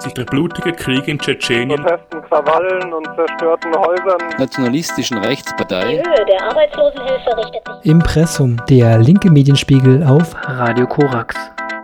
sich der blutige Krieg in Tschetschenien, Protesten, Krawallen und zerstörten Häusern, nationalistischen Rechtspartei. Die Höhe der Arbeitslosenhilfe richtet sich. Impressum, der linke Medienspiegel auf Radio Korax.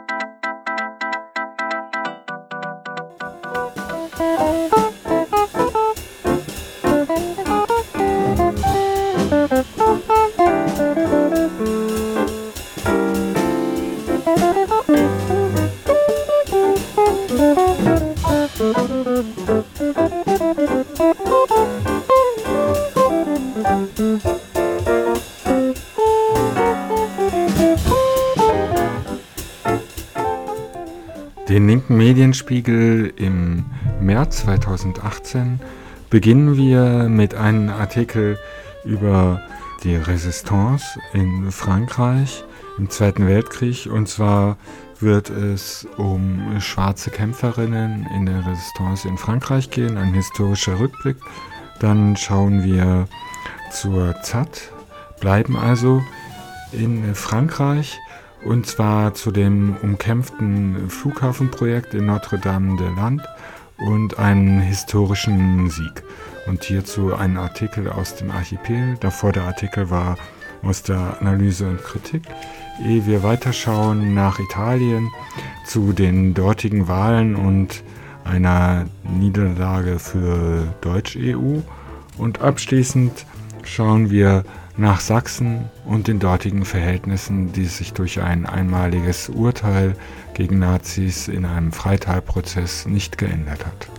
Den linken Medienspiegel im März 2018 beginnen wir mit einem Artikel über die Resistance in Frankreich im Zweiten Weltkrieg. Und zwar wird es um schwarze Kämpferinnen in der Resistance in Frankreich gehen, ein historischer Rückblick. Dann schauen wir zur ZAD, bleiben also in Frankreich. Und zwar zu dem umkämpften Flughafenprojekt in Notre-Dame-des-Landes und einen historischen Sieg. Und hierzu ein Artikel aus dem Archipel. Davor der Artikel war aus der Analyse und Kritik. Ehe wir weiterschauen nach Italien zu den dortigen Wahlen und einer Niederlage für Deutsch-EU. Und abschließend schauen wir nach Sachsen und den dortigen Verhältnissen, die sich durch ein einmaliges Urteil gegen Nazis in einem Freitalprozess nicht geändert hat.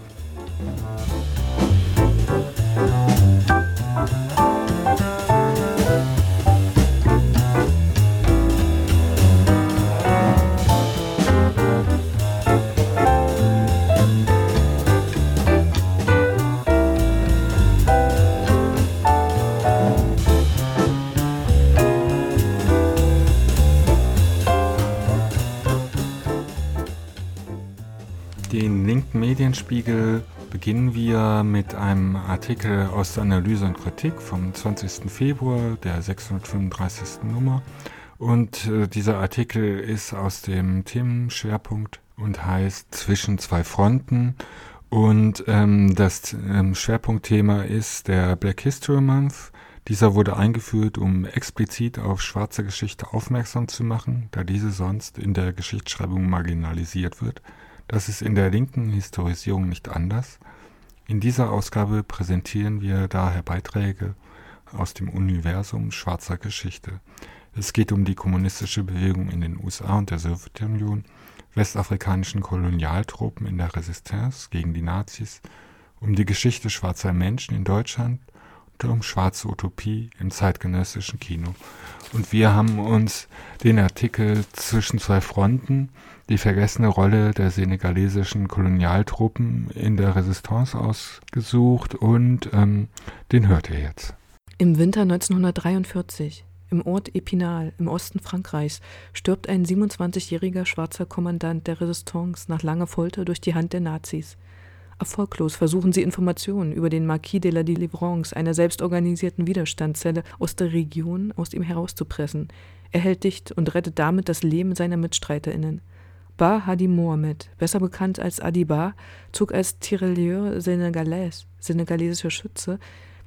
Den linken Medienspiegel beginnen wir mit einem Artikel aus der Analyse und Kritik vom 20. Februar, der 635. Nummer. Und dieser Artikel ist aus dem Themenschwerpunkt und heißt Zwischen zwei Fronten. Und das Schwerpunktthema ist der Black History Month. Dieser wurde eingeführt, um explizit auf schwarze Geschichte aufmerksam zu machen, da diese sonst in der Geschichtsschreibung marginalisiert wird. Das ist in der linken Historisierung nicht anders. In dieser Ausgabe präsentieren wir daher Beiträge aus dem Universum schwarzer Geschichte. Es geht um die kommunistische Bewegung in den USA und der Sowjetunion, westafrikanischen Kolonialtruppen in der Resistance gegen die Nazis, um die Geschichte schwarzer Menschen in Deutschland und um schwarze Utopie im zeitgenössischen Kino. Und wir haben uns den Artikel Zwischen zwei Fronten, die vergessene Rolle der senegalesischen Kolonialtruppen in der Resistance ausgesucht und den hört ihr jetzt. Im Winter 1943, im Ort Épinal im Osten Frankreichs, stirbt ein 27-jähriger schwarzer Kommandant der Resistance nach langer Folter durch die Hand der Nazis. Erfolglos versuchen sie Informationen über den Marquis de la Délivrance, einer selbstorganisierten Widerstandszelle aus der Region, aus ihm herauszupressen. Er hält dicht und rettet damit das Leben seiner MitstreiterInnen. Ba Hadi Mohamed, besser bekannt als Adiba, zog als Tirailleur senegalesischer Schütze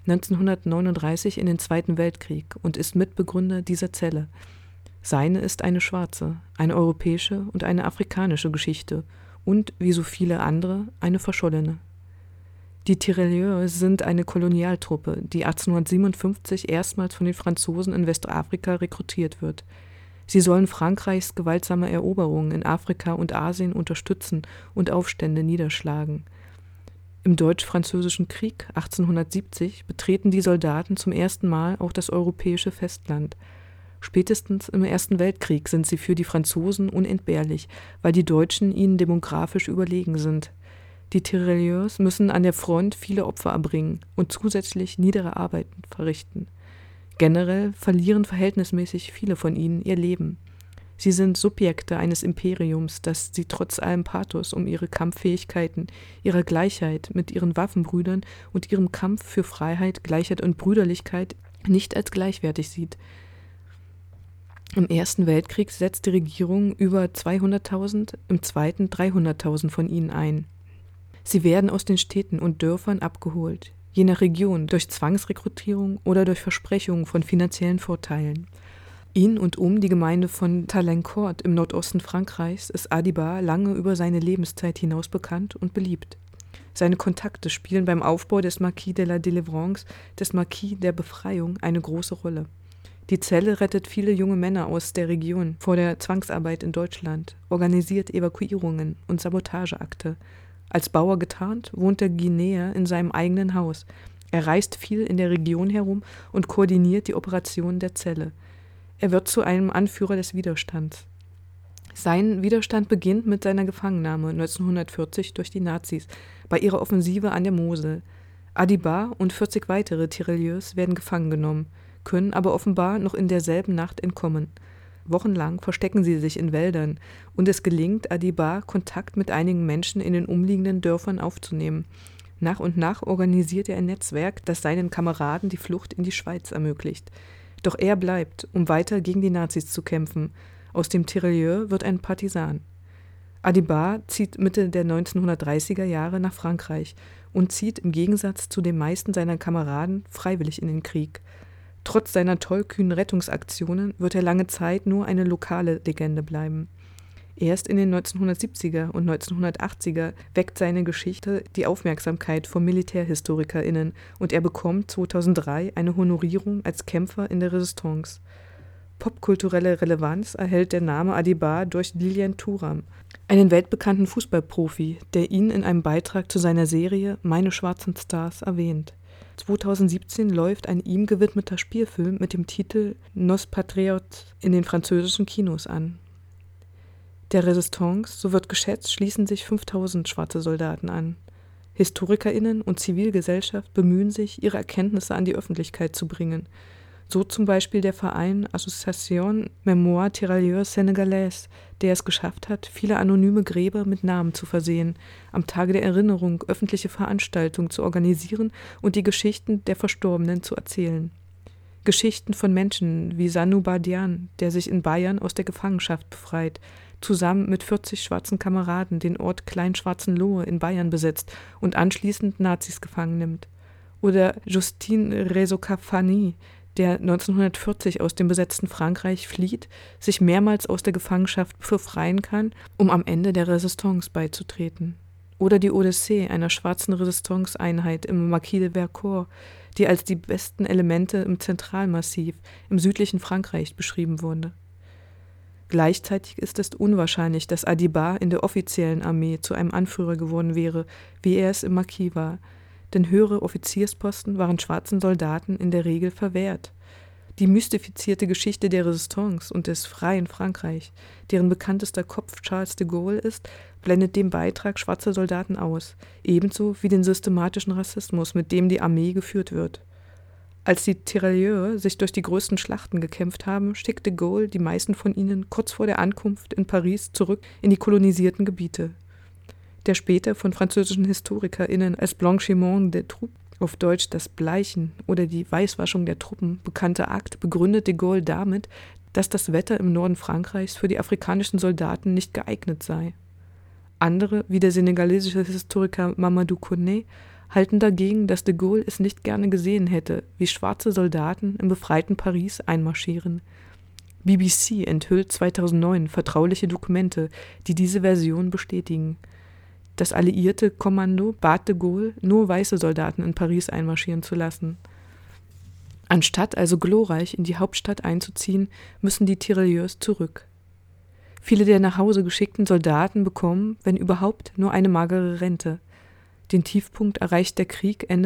1939 in den Zweiten Weltkrieg und ist Mitbegründer dieser Zelle. Seine ist eine schwarze, eine europäische und eine afrikanische Geschichte und, wie so viele andere, eine verschollene. Die Tirailleurs sind eine Kolonialtruppe, die 1857 erstmals von den Franzosen in Westafrika rekrutiert wird. Sie sollen Frankreichs gewaltsame Eroberungen in Afrika und Asien unterstützen und Aufstände niederschlagen. Im Deutsch-Französischen Krieg 1870 betreten die Soldaten zum ersten Mal auch das europäische Festland. Spätestens im Ersten Weltkrieg sind sie für die Franzosen unentbehrlich, weil die Deutschen ihnen demografisch überlegen sind. Die Tirailleurs müssen an der Front viele Opfer erbringen und zusätzlich niedere Arbeiten verrichten. Generell verlieren verhältnismäßig viele von ihnen ihr Leben. Sie sind Subjekte eines Imperiums, das sie trotz allem Pathos um ihre Kampffähigkeiten, ihrer Gleichheit mit ihren Waffenbrüdern und ihrem Kampf für Freiheit, Gleichheit und Brüderlichkeit nicht als gleichwertig sieht. Im Ersten Weltkrieg setzt die Regierung über 200.000, im Zweiten 300.000 von ihnen ein. Sie werden aus den Städten und Dörfern abgeholt, je nach Region durch Zwangsrekrutierung oder durch Versprechungen von finanziellen Vorteilen. In und um die Gemeinde von Talencourt im Nordosten Frankreichs ist Adibar lange über seine Lebenszeit hinaus bekannt und beliebt. Seine Kontakte spielen beim Aufbau des Maquis de la Délivrance, des Maquis der Befreiung, eine große Rolle. Die Zelle rettet viele junge Männer aus der Region vor der Zwangsarbeit in Deutschland, organisiert Evakuierungen und Sabotageakte. Als Bauer getarnt, wohnt der Guineer in seinem eigenen Haus. Er reist viel in der Region herum und koordiniert die Operationen der Zelle. Er wird zu einem Anführer des Widerstands. Sein Widerstand beginnt mit seiner Gefangennahme 1940 durch die Nazis bei ihrer Offensive an der Mosel. Adibar und 40 weitere Tirailleurs werden gefangen genommen, können aber offenbar noch in derselben Nacht entkommen. Wochenlang verstecken sie sich in Wäldern und es gelingt Adibar, Kontakt mit einigen Menschen in den umliegenden Dörfern aufzunehmen. Nach und nach organisiert er ein Netzwerk, das seinen Kameraden die Flucht in die Schweiz ermöglicht. Doch er bleibt, um weiter gegen die Nazis zu kämpfen. Aus dem Tirailleur wird ein Partisan. Adibar zieht Mitte der 1930er Jahre nach Frankreich und zieht im Gegensatz zu den meisten seiner Kameraden freiwillig in den Krieg. Trotz seiner tollkühnen Rettungsaktionen wird er lange Zeit nur eine lokale Legende bleiben. Erst in den 1970er und 1980er weckt seine Geschichte die Aufmerksamkeit von MilitärhistorikerInnen und er bekommt 2003 eine Honorierung als Kämpfer in der Resistance. Popkulturelle Relevanz erhält der Name Adibar durch Lilian Thuram, einen weltbekannten Fußballprofi, der ihn in einem Beitrag zu seiner Serie Meine schwarzen Stars erwähnt. 2017 läuft ein ihm gewidmeter Spielfilm mit dem Titel Nos Patriotes in den französischen Kinos an. Der Resistance, so wird geschätzt, schließen sich 5000 schwarze Soldaten an. HistorikerInnen und Zivilgesellschaft bemühen sich, ihre Erkenntnisse an die Öffentlichkeit zu bringen. So zum Beispiel der Verein Association Mémoire Tirailleurs Sénégalais, der es geschafft hat, viele anonyme Gräber mit Namen zu versehen, am Tage der Erinnerung öffentliche Veranstaltungen zu organisieren und die Geschichten der Verstorbenen zu erzählen. Geschichten von Menschen wie Sanu Badian, der sich in Bayern aus der Gefangenschaft befreit, zusammen mit 40 schwarzen Kameraden den Ort Kleinschwarzenlohe in Bayern besetzt und anschließend Nazis gefangen nimmt. Oder Justine Rezokafani, der 1940 aus dem besetzten Frankreich flieht, sich mehrmals aus der Gefangenschaft befreien kann, um am Ende der Resistance beizutreten. Oder die Odyssee einer schwarzen Resistance-Einheit im Maquis de Vercors, die als die besten Elemente im Zentralmassiv im südlichen Frankreich beschrieben wurde. Gleichzeitig ist es unwahrscheinlich, dass Adibar in der offiziellen Armee zu einem Anführer geworden wäre, wie er es im Maquis war, denn höhere Offiziersposten waren schwarzen Soldaten in der Regel verwehrt. Die mystifizierte Geschichte der Resistance und des freien Frankreich, deren bekanntester Kopf Charles de Gaulle ist, blendet den Beitrag schwarzer Soldaten aus, ebenso wie den systematischen Rassismus, mit dem die Armee geführt wird. Als die Tirailleurs sich durch die größten Schlachten gekämpft haben, schickt de Gaulle die meisten von ihnen kurz vor der Ankunft in Paris zurück in die kolonisierten Gebiete. Der später von französischen HistorikerInnen als Blanchiment des Troupes, auf Deutsch das Bleichen oder die Weißwaschung der Truppen, bekannte Akt begründet de Gaulle damit, dass das Wetter im Norden Frankreichs für die afrikanischen Soldaten nicht geeignet sei. Andere, wie der senegalesische Historiker Mamadou Koné, halten dagegen, dass de Gaulle es nicht gerne gesehen hätte, wie schwarze Soldaten im befreiten Paris einmarschieren. BBC enthüllt 2009 vertrauliche Dokumente, die diese Version bestätigen. Das alliierte Kommando bat de Gaulle, nur weiße Soldaten in Paris einmarschieren zu lassen. Anstatt also glorreich in die Hauptstadt einzuziehen, müssen die Tirailleurs zurück. Viele der nach Hause geschickten Soldaten bekommen, wenn überhaupt, nur eine magere Rente. Den Tiefpunkt erreicht der Krieg Ende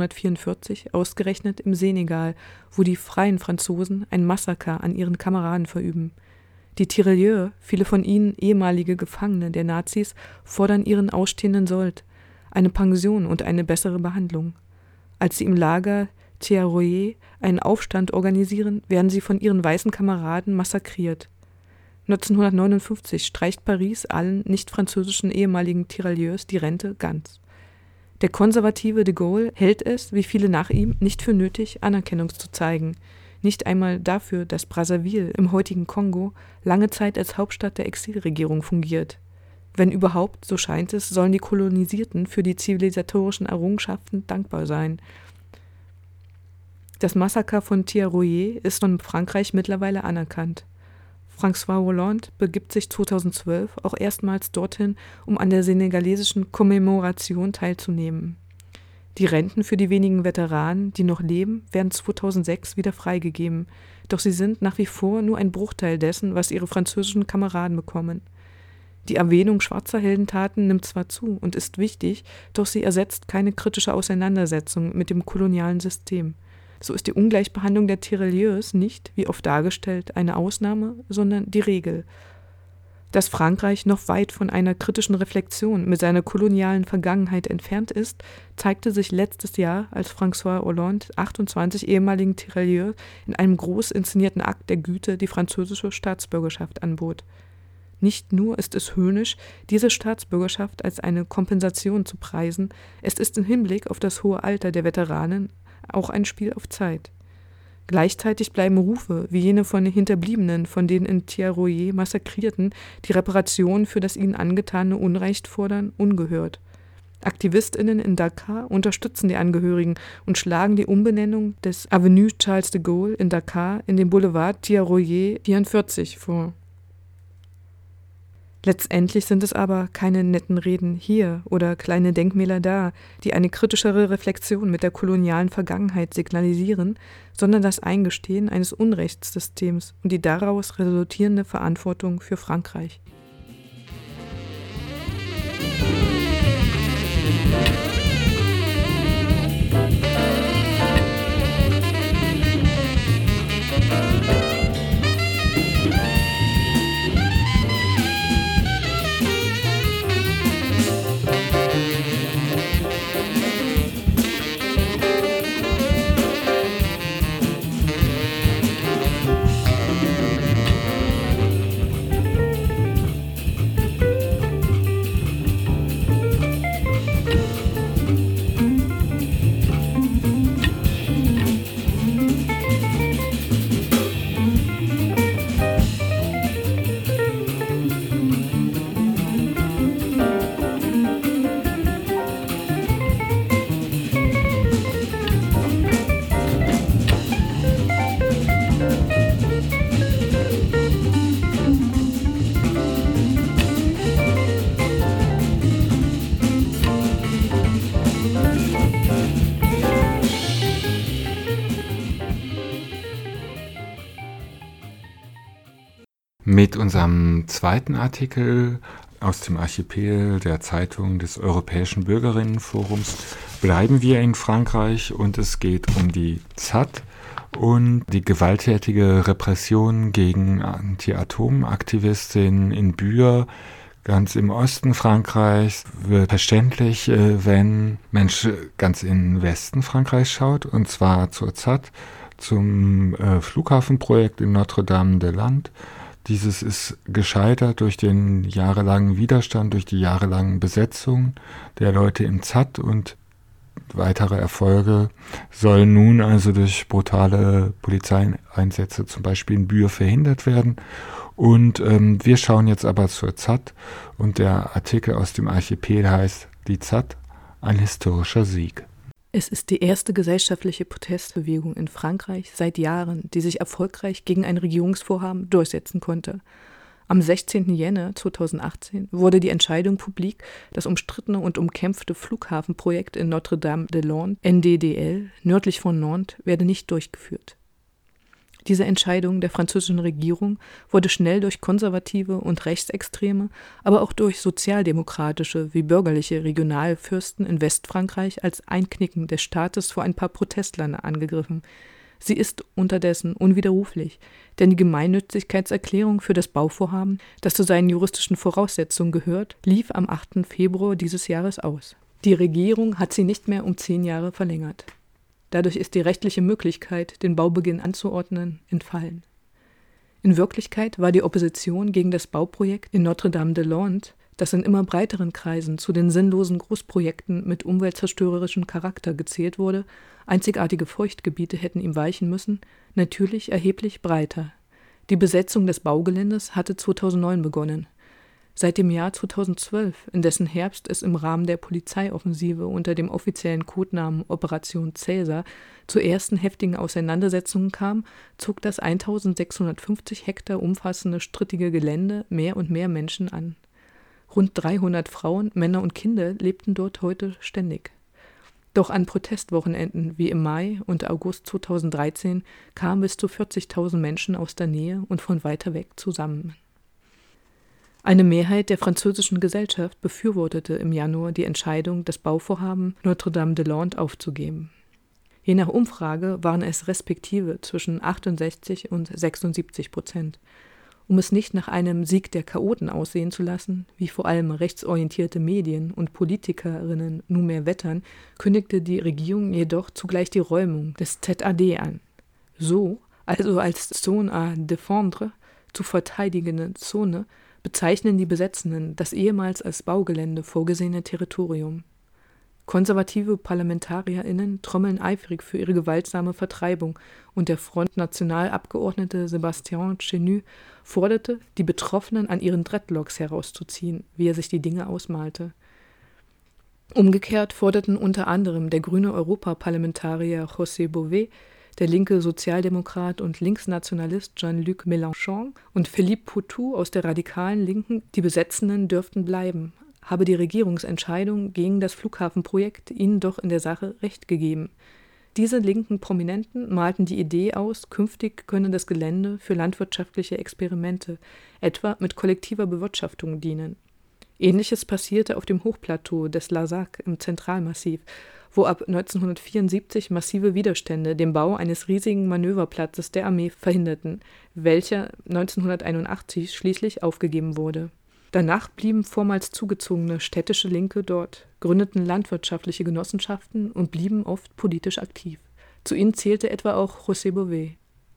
1944 ausgerechnet im Senegal, wo die freien Franzosen ein Massaker an ihren Kameraden verüben. Die Tirailleurs, viele von ihnen ehemalige Gefangene der Nazis, fordern ihren ausstehenden Sold, eine Pension und eine bessere Behandlung. Als sie im Lager Thiaroye einen Aufstand organisieren, werden sie von ihren weißen Kameraden massakriert. 1959 streicht Paris allen nicht-französischen ehemaligen Tirailleurs die Rente ganz. Der konservative de Gaulle hält es, wie viele nach ihm, nicht für nötig, Anerkennung zu zeigen. Nicht einmal dafür, dass Brazzaville im heutigen Kongo lange Zeit als Hauptstadt der Exilregierung fungiert. Wenn überhaupt, so scheint es, sollen die Kolonisierten für die zivilisatorischen Errungenschaften dankbar sein. Das Massaker von Thiaroye ist von Frankreich mittlerweile anerkannt. François Hollande begibt sich 2012 auch erstmals dorthin, um an der senegalesischen Kommemoration teilzunehmen. Die Renten für die wenigen Veteranen, die noch leben, werden 2006 wieder freigegeben, doch sie sind nach wie vor nur ein Bruchteil dessen, was ihre französischen Kameraden bekommen. Die Erwähnung schwarzer Heldentaten nimmt zwar zu und ist wichtig, doch sie ersetzt keine kritische Auseinandersetzung mit dem kolonialen System. So ist die Ungleichbehandlung der Tirailleurs nicht, wie oft dargestellt, eine Ausnahme, sondern die Regel. Dass Frankreich noch weit von einer kritischen Reflexion mit seiner kolonialen Vergangenheit entfernt ist, zeigte sich letztes Jahr, als François Hollande 28 ehemaligen Tirailleurs in einem groß inszenierten Akt der Güte die französische Staatsbürgerschaft anbot. Nicht nur ist es höhnisch, diese Staatsbürgerschaft als eine Kompensation zu preisen, es ist im Hinblick auf das hohe Alter der Veteranen auch ein Spiel auf Zeit. Gleichzeitig bleiben Rufe, wie jene von den Hinterbliebenen von den in Thiaroye Massakrierten, die Reparation für das ihnen angetane Unrecht fordern, ungehört. AktivistInnen in Dakar unterstützen die Angehörigen und schlagen die Umbenennung des Avenue Charles de Gaulle in Dakar in den Boulevard Thiaroye 44 vor. Letztendlich sind es aber keine netten Reden hier oder kleine Denkmäler da, die eine kritischere Reflexion mit der kolonialen Vergangenheit signalisieren, sondern das Eingestehen eines Unrechtssystems und die daraus resultierende Verantwortung für Frankreich. Mit unserem zweiten Artikel aus dem Archipel der Zeitung des Europäischen Bürgerinnenforums bleiben wir in Frankreich und es geht um die ZAD und die gewalttätige Repression gegen Anti-Atom-Aktivistinnen in Buer, ganz im Osten Frankreichs. Wird verständlich, wenn Mensch ganz in Westen Frankreichs schaut, und zwar zur ZAD, zum Flughafenprojekt in Notre-Dame-des-Landes. Dieses ist gescheitert durch den jahrelangen Widerstand, durch die jahrelangen Besetzung der Leute im ZAD, und weitere Erfolge sollen nun also durch brutale Polizeieinsätze zum Beispiel in Buer verhindert werden. Und wir schauen jetzt aber zur ZAD, und der Artikel aus dem Archipel heißt Die ZAD, ein historischer Sieg. Es ist die erste gesellschaftliche Protestbewegung in Frankreich seit Jahren, die sich erfolgreich gegen ein Regierungsvorhaben durchsetzen konnte. Am 16. Jänner 2018 wurde die Entscheidung publik, das umstrittene und umkämpfte Flughafenprojekt in Notre-Dame-des-Landes, NDDL, nördlich von Nantes, werde nicht durchgeführt. Diese Entscheidung der französischen Regierung wurde schnell durch konservative und rechtsextreme, aber auch durch sozialdemokratische wie bürgerliche Regionalfürsten in Westfrankreich als Einknicken des Staates vor ein paar Protestlern angegriffen. Sie ist unterdessen unwiderruflich, denn die Gemeinnützigkeitserklärung für das Bauvorhaben, das zu seinen juristischen Voraussetzungen gehört, lief am 8. Februar dieses Jahres aus. Die Regierung hat sie nicht mehr um 10 Jahre verlängert. Dadurch ist die rechtliche Möglichkeit, den Baubeginn anzuordnen, entfallen. In Wirklichkeit war die Opposition gegen das Bauprojekt in Notre-Dame-des-Landes, das in immer breiteren Kreisen zu den sinnlosen Großprojekten mit umweltzerstörerischem Charakter gezählt wurde, einzigartige Feuchtgebiete hätten ihm weichen müssen, natürlich erheblich breiter. Die Besetzung des Baugeländes hatte 2009 begonnen. Seit dem Jahr 2012, in dessen Herbst es im Rahmen der Polizeioffensive unter dem offiziellen Codenamen Operation Cäsar zu ersten heftigen Auseinandersetzungen kam, zog das 1650 Hektar umfassende strittige Gelände mehr und mehr Menschen an. Rund 300 Frauen, Männer und Kinder lebten dort heute ständig. Doch an Protestwochenenden wie im Mai und August 2013 kamen bis zu 40.000 Menschen aus der Nähe und von weiter weg zusammen. Eine Mehrheit der französischen Gesellschaft befürwortete im Januar die Entscheidung, das Bauvorhaben Notre-Dame-des-Landes aufzugeben. Je nach Umfrage waren es respektive zwischen 68 und 76%. Um es nicht nach einem Sieg der Chaoten aussehen zu lassen, wie vor allem rechtsorientierte Medien und Politikerinnen nunmehr wettern, kündigte die Regierung jedoch zugleich die Räumung des ZAD an. So, also als Zone à défendre, zu verteidigende Zone, bezeichnen die Besetzenden das ehemals als Baugelände vorgesehene Territorium. Konservative ParlamentarierInnen trommeln eifrig für ihre gewaltsame Vertreibung und der Front National-Abgeordnete Sébastien Chenu forderte, die Betroffenen an ihren Dreadlocks herauszuziehen, wie er sich die Dinge ausmalte. Umgekehrt forderten unter anderem der grüne Europaparlamentarier José Bové, der linke Sozialdemokrat und Linksnationalist Jean-Luc Mélenchon und Philippe Poutou aus der radikalen Linken, die Besetzenden dürften bleiben, habe die Regierungsentscheidung gegen das Flughafenprojekt ihnen doch in der Sache Recht gegeben. Diese linken Prominenten malten die Idee aus, künftig könne das Gelände für landwirtschaftliche Experimente, etwa mit kollektiver Bewirtschaftung, dienen. Ähnliches passierte auf dem Hochplateau des Larzac im Zentralmassiv, wo ab 1974 massive Widerstände den Bau eines riesigen Manöverplatzes der Armee verhinderten, welcher 1981 schließlich aufgegeben wurde. Danach blieben vormals zugezogene städtische Linke dort, gründeten landwirtschaftliche Genossenschaften und blieben oft politisch aktiv. Zu ihnen zählte etwa auch José Bové.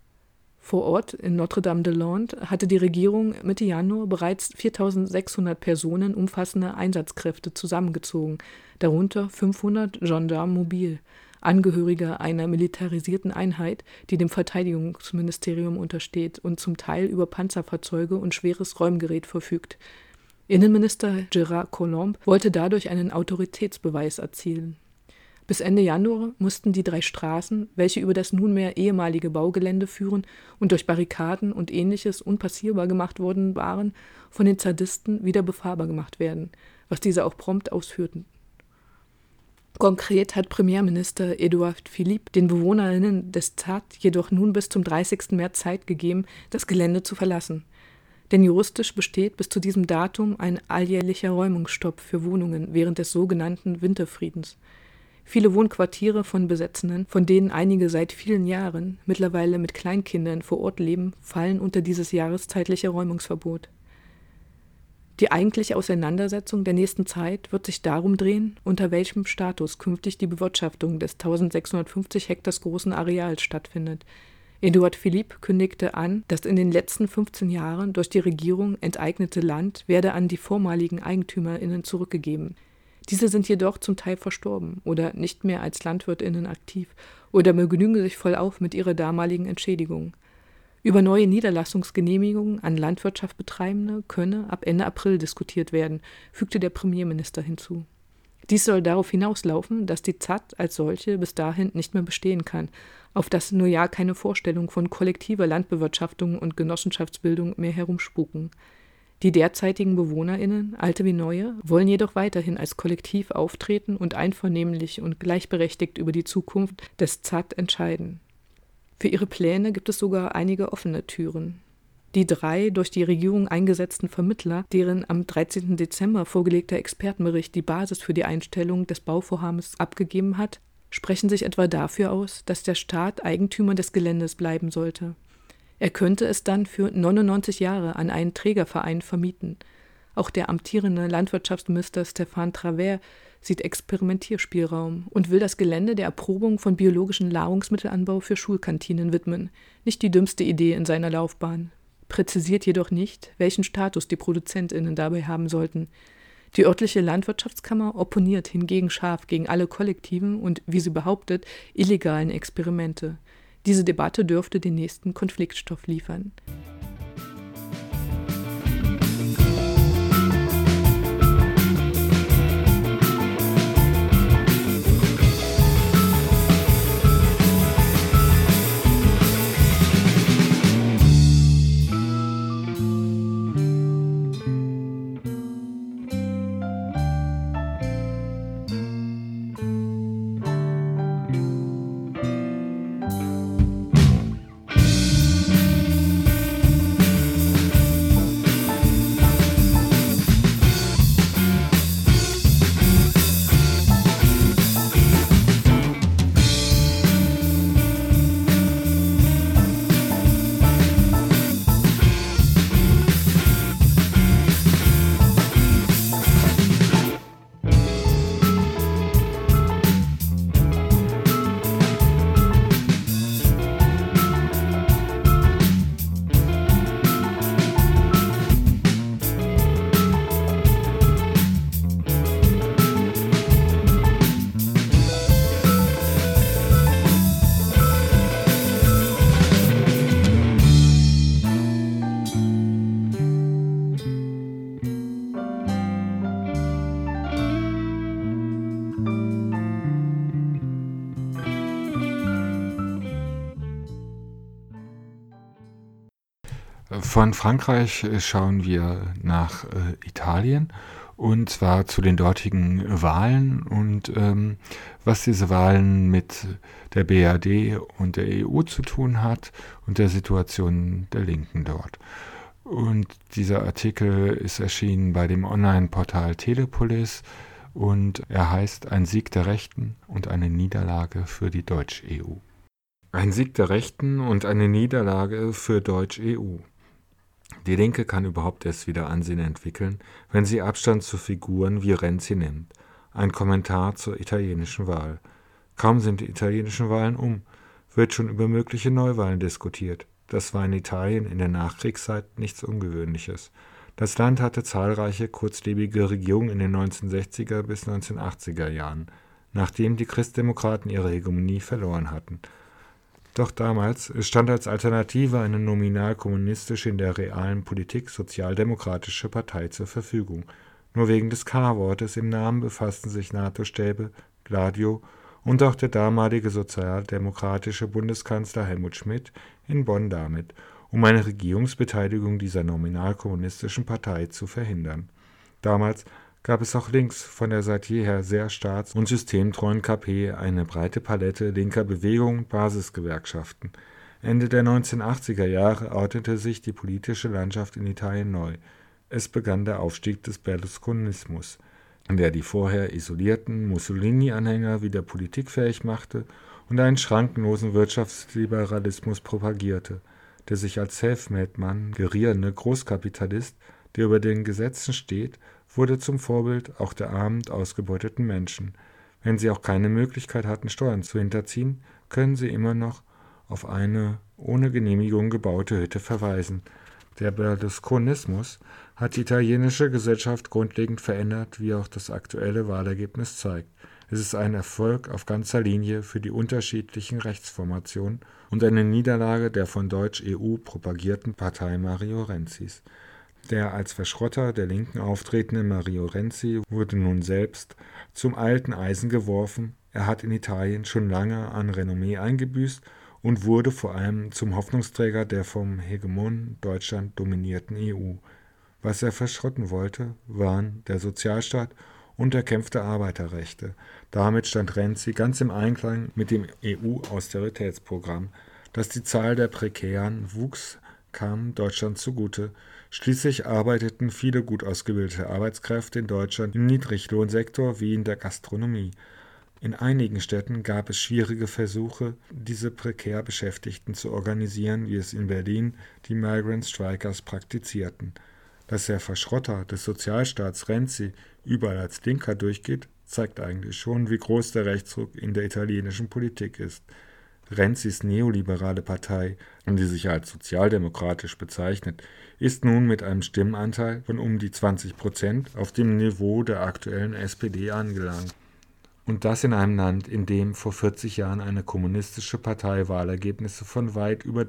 Vor Ort in Notre-Dame-des-Landes hatte die Regierung Mitte Januar bereits 4.600 Personen umfassende Einsatzkräfte zusammengezogen, darunter 500 Gendarmes mobil, Angehörige einer militarisierten Einheit, die dem Verteidigungsministerium untersteht und zum Teil über Panzerfahrzeuge und schweres Räumgerät verfügt. Innenminister Gérard Collomb wollte dadurch einen Autoritätsbeweis erzielen. Bis Ende Januar mussten die 3 Straßen, welche über das nunmehr ehemalige Baugelände führen und durch Barrikaden und Ähnliches unpassierbar gemacht worden waren, von den Zadisten wieder befahrbar gemacht werden, was diese auch prompt ausführten. Konkret hat Premierminister Édouard Philippe den BewohnerInnen des TAD jedoch nun bis zum 30. März Zeit gegeben, das Gelände zu verlassen. Denn juristisch besteht bis zu diesem Datum ein alljährlicher Räumungsstopp für Wohnungen während des sogenannten Winterfriedens. Viele Wohnquartiere von Besetzenden, von denen einige seit vielen Jahren, mittlerweile mit Kleinkindern vor Ort leben, fallen unter dieses jahreszeitliche Räumungsverbot. Die eigentliche Auseinandersetzung der nächsten Zeit wird sich darum drehen, unter welchem Status künftig die Bewirtschaftung des 1650 Hektar großen Areals stattfindet. Édouard Philippe kündigte an, das in den letzten 15 Jahren durch die Regierung enteignete Land werde an die vormaligen EigentümerInnen zurückgegeben. Diese sind jedoch zum Teil verstorben oder nicht mehr als LandwirtInnen aktiv oder begnügen sich vollauf mit ihrer damaligen Entschädigung. Über neue Niederlassungsgenehmigungen an Landwirtschaftbetreibende könne ab Ende April diskutiert werden, fügte der Premierminister hinzu. Dies soll darauf hinauslaufen, dass die ZAD als solche bis dahin nicht mehr bestehen kann, auf das nur ja keine Vorstellung von kollektiver Landbewirtschaftung und Genossenschaftsbildung mehr herumspuken. Die derzeitigen BewohnerInnen, alte wie neue, wollen jedoch weiterhin als Kollektiv auftreten und einvernehmlich und gleichberechtigt über die Zukunft des ZAD entscheiden. Für ihre Pläne gibt es sogar einige offene Türen. Die 3 durch die Regierung eingesetzten Vermittler, deren am 13. Dezember vorgelegter Expertenbericht die Basis für die Einstellung des Bauvorhabens abgegeben hat, sprechen sich etwa dafür aus, dass der Staat Eigentümer des Geländes bleiben sollte. Er könnte es dann für 99 Jahre an einen Trägerverein vermieten. Auch der amtierende Landwirtschaftsminister Stéphane Travert sieht Experimentierspielraum und will das Gelände der Erprobung von biologischem Nahrungsmittelanbau für Schulkantinen widmen. Nicht die dümmste Idee in seiner Laufbahn. Präzisiert jedoch nicht, welchen Status die ProduzentInnen dabei haben sollten. Die örtliche Landwirtschaftskammer opponiert hingegen scharf gegen alle kollektiven und, wie sie behauptet, illegalen Experimente. Diese Debatte dürfte den nächsten Konfliktstoff liefern. Von Frankreich schauen wir nach Italien, und zwar zu den dortigen Wahlen und was diese Wahlen mit der BRD und der EU zu tun hat und der Situation der Linken dort. Und dieser Artikel ist erschienen bei dem Online-Portal Telepolis und er heißt Ein Sieg der Rechten und eine Niederlage für die Deutsch-EU. Ein Sieg der Rechten und eine Niederlage für Deutsch-EU. Die Linke kann überhaupt erst wieder Ansehen entwickeln, wenn sie Abstand zu Figuren wie Renzi nimmt. Ein Kommentar zur italienischen Wahl. Kaum sind die italienischen Wahlen wird schon über mögliche Neuwahlen diskutiert. Das war in Italien in der Nachkriegszeit nichts Ungewöhnliches. Das Land hatte zahlreiche kurzlebige Regierungen in den 1960er bis 1980er Jahren, nachdem die Christdemokraten ihre Hegemonie verloren hatten. Doch damals stand als Alternative eine nominal kommunistische, in der realen Politik sozialdemokratische Partei zur Verfügung. Nur wegen des K-Wortes im Namen befassten sich NATO-Stäbe, Gladio und auch der damalige sozialdemokratische Bundeskanzler Helmut Schmidt in Bonn damit, um eine Regierungsbeteiligung dieser nominal kommunistischen Partei zu verhindern. Damals gab es auch links von der seit jeher sehr staats- und systemtreuen KP eine breite Palette linker Bewegungen und Basisgewerkschaften. Ende der 1980er Jahre ordnete sich die politische Landschaft in Italien neu. Es begann der Aufstieg des Berlusconismus, der die vorher isolierten Mussolini-Anhänger wieder politikfähig machte und einen schrankenlosen Wirtschaftsliberalismus propagierte, der sich als Selfmade-Mann gerierte Großkapitalist, der über den Gesetzen steht, wurde zum Vorbild auch der armen, ausgebeuteten Menschen. Wenn sie auch keine Möglichkeit hatten, Steuern zu hinterziehen, können sie immer noch auf eine ohne Genehmigung gebaute Hütte verweisen. Der Berlusconismus hat die italienische Gesellschaft grundlegend verändert, wie auch das aktuelle Wahlergebnis zeigt. Es ist ein Erfolg auf ganzer Linie für die unterschiedlichen Rechtsformationen und eine Niederlage der von Deutsch-EU propagierten Partei Mario Renzis. Der als Verschrotter der Linken auftretende Mario Renzi wurde nun selbst zum alten Eisen geworfen. Er hat in Italien schon lange an Renommee eingebüßt und wurde vor allem zum Hoffnungsträger der vom Hegemon Deutschland dominierten EU. Was er verschrotten wollte, waren der Sozialstaat und erkämpfte Arbeiterrechte. Damit stand Renzi ganz im Einklang mit dem EU-Austeritätsprogramm. Dass die Zahl der Prekären wuchs, kam Deutschland zugute. Schließlich arbeiteten viele gut ausgebildete Arbeitskräfte in Deutschland im Niedriglohnsektor wie in der Gastronomie. In einigen Städten gab es schwierige Versuche, diese prekär Beschäftigten zu organisieren, wie es in Berlin die Migrant Strikers praktizierten. Dass der Verschrotter des Sozialstaats Renzi überall als Linker durchgeht, zeigt eigentlich schon, wie groß der Rechtsruck in der italienischen Politik ist. Renzis neoliberale Partei, die sich als sozialdemokratisch bezeichnet, ist nun mit einem Stimmenanteil von um die 20% auf dem Niveau der aktuellen SPD angelangt. Und das in einem Land, in dem vor 40 Jahren eine kommunistische Partei Wahlergebnisse von weit über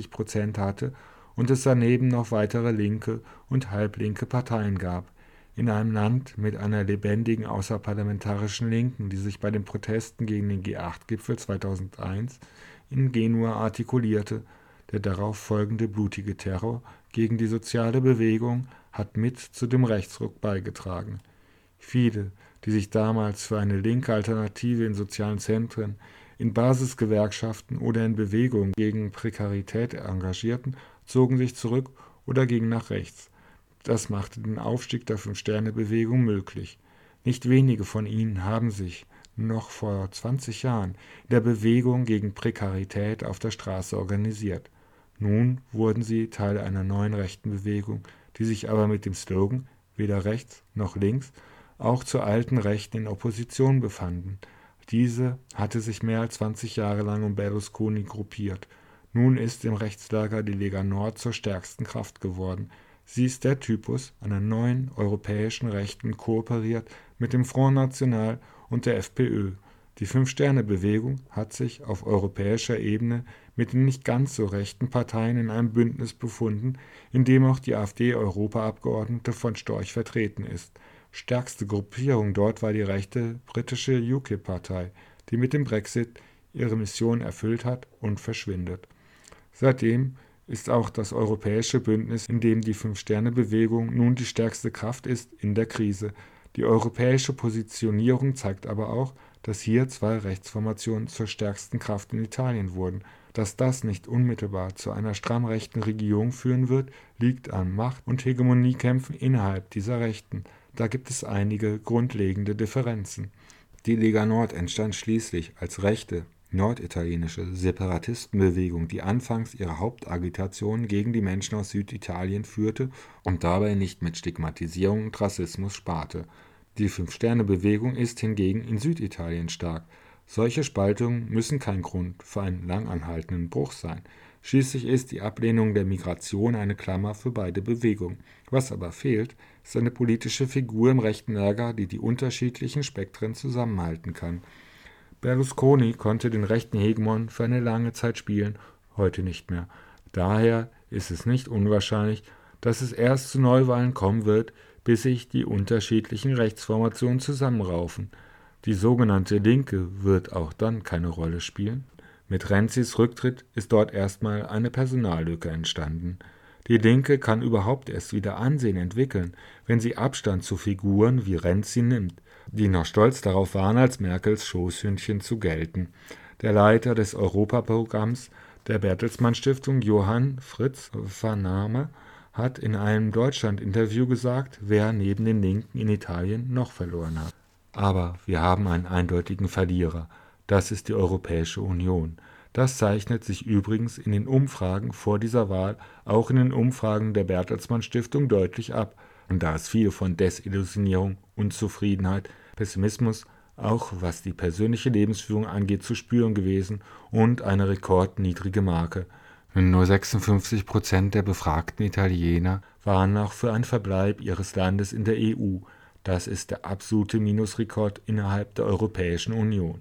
30% hatte und es daneben noch weitere linke und halblinke Parteien gab. In einem Land mit einer lebendigen außerparlamentarischen Linken, die sich bei den Protesten gegen den G8-Gipfel 2001 in Genua artikulierte. Der darauf folgende blutige Terror gegen die soziale Bewegung hat mit zu dem Rechtsruck beigetragen. Viele, die sich damals für eine linke Alternative in sozialen Zentren, in Basisgewerkschaften oder in Bewegungen gegen Prekarität engagierten, zogen sich zurück oder gingen nach rechts. Das machte den Aufstieg der Fünf-Sterne-Bewegung möglich. Nicht wenige von ihnen haben sich noch vor 20 Jahren in der Bewegung gegen Prekarität auf der Straße organisiert. Nun wurden sie Teil einer neuen rechten Bewegung, die sich aber mit dem Slogan weder rechts noch links auch zur alten Rechten in Opposition befanden. Diese hatte sich mehr als 20 Jahre lang um Berlusconi gruppiert. Nun ist im Rechtslager die Lega Nord zur stärksten Kraft geworden. Sie ist der Typus einer neuen europäischen Rechten, kooperiert mit dem Front National und der FPÖ. Die Fünf-Sterne-Bewegung hat sich auf europäischer Ebene mit den nicht ganz so rechten Parteien in einem Bündnis befunden, in dem auch die AfD-Europaabgeordnete von Storch vertreten ist. Stärkste Gruppierung dort war die rechte britische UKIP-Partei, die mit dem Brexit ihre Mission erfüllt hat und verschwindet. Seitdem ist auch das europäische Bündnis, in dem die Fünf-Sterne-Bewegung nun die stärkste Kraft ist, in der Krise. Die europäische Positionierung zeigt aber auch, dass hier zwei Rechtsformationen zur stärksten Kraft in Italien wurden. Dass das nicht unmittelbar zu einer stramm rechten Regierung führen wird, liegt an Macht- und Hegemoniekämpfen innerhalb dieser Rechten. Da gibt es einige grundlegende Differenzen. Die Lega Nord entstand schließlich als rechte, norditalienische Separatistenbewegung, die anfangs ihre Hauptagitation gegen die Menschen aus Süditalien führte und dabei nicht mit Stigmatisierung und Rassismus sparte. Die Fünf-Sterne-Bewegung ist hingegen in Süditalien stark. Solche Spaltungen müssen kein Grund für einen langanhaltenden Bruch sein. Schließlich ist die Ablehnung der Migration eine Klammer für beide Bewegungen. Was aber fehlt, ist eine politische Figur im rechten Lager, die die unterschiedlichen Spektren zusammenhalten kann. Berlusconi konnte den rechten Hegemon für eine lange Zeit spielen, heute nicht mehr. Daher ist es nicht unwahrscheinlich, dass es erst zu Neuwahlen kommen wird, bis sich die unterschiedlichen Rechtsformationen zusammenraufen. Die sogenannte Linke wird auch dann keine Rolle spielen. Mit Renzis Rücktritt ist dort erstmal eine Personallücke entstanden. Die Linke kann überhaupt erst wieder Ansehen entwickeln, wenn sie Abstand zu Figuren wie Renzi nimmt, die noch stolz darauf waren, als Merkels Schoßhündchen zu gelten. Der Leiter des Europaprogramms der Bertelsmann Stiftung, Johann Fritz Vanhame, hat in einem Deutschland-Interview gesagt, wer neben den Linken in Italien noch verloren hat. Aber wir haben einen eindeutigen Verlierer. Das ist die Europäische Union. Das zeichnet sich übrigens in den Umfragen vor dieser Wahl, auch in den Umfragen der Bertelsmann Stiftung deutlich ab. Und da ist viel von Desillusionierung, Unzufriedenheit, Pessimismus, auch was die persönliche Lebensführung angeht, zu spüren gewesen und eine rekordniedrige Marke. Nur 56% der befragten Italiener waren noch für einen Verbleib ihres Landes in der EU. Das ist der absolute Minusrekord innerhalb der Europäischen Union.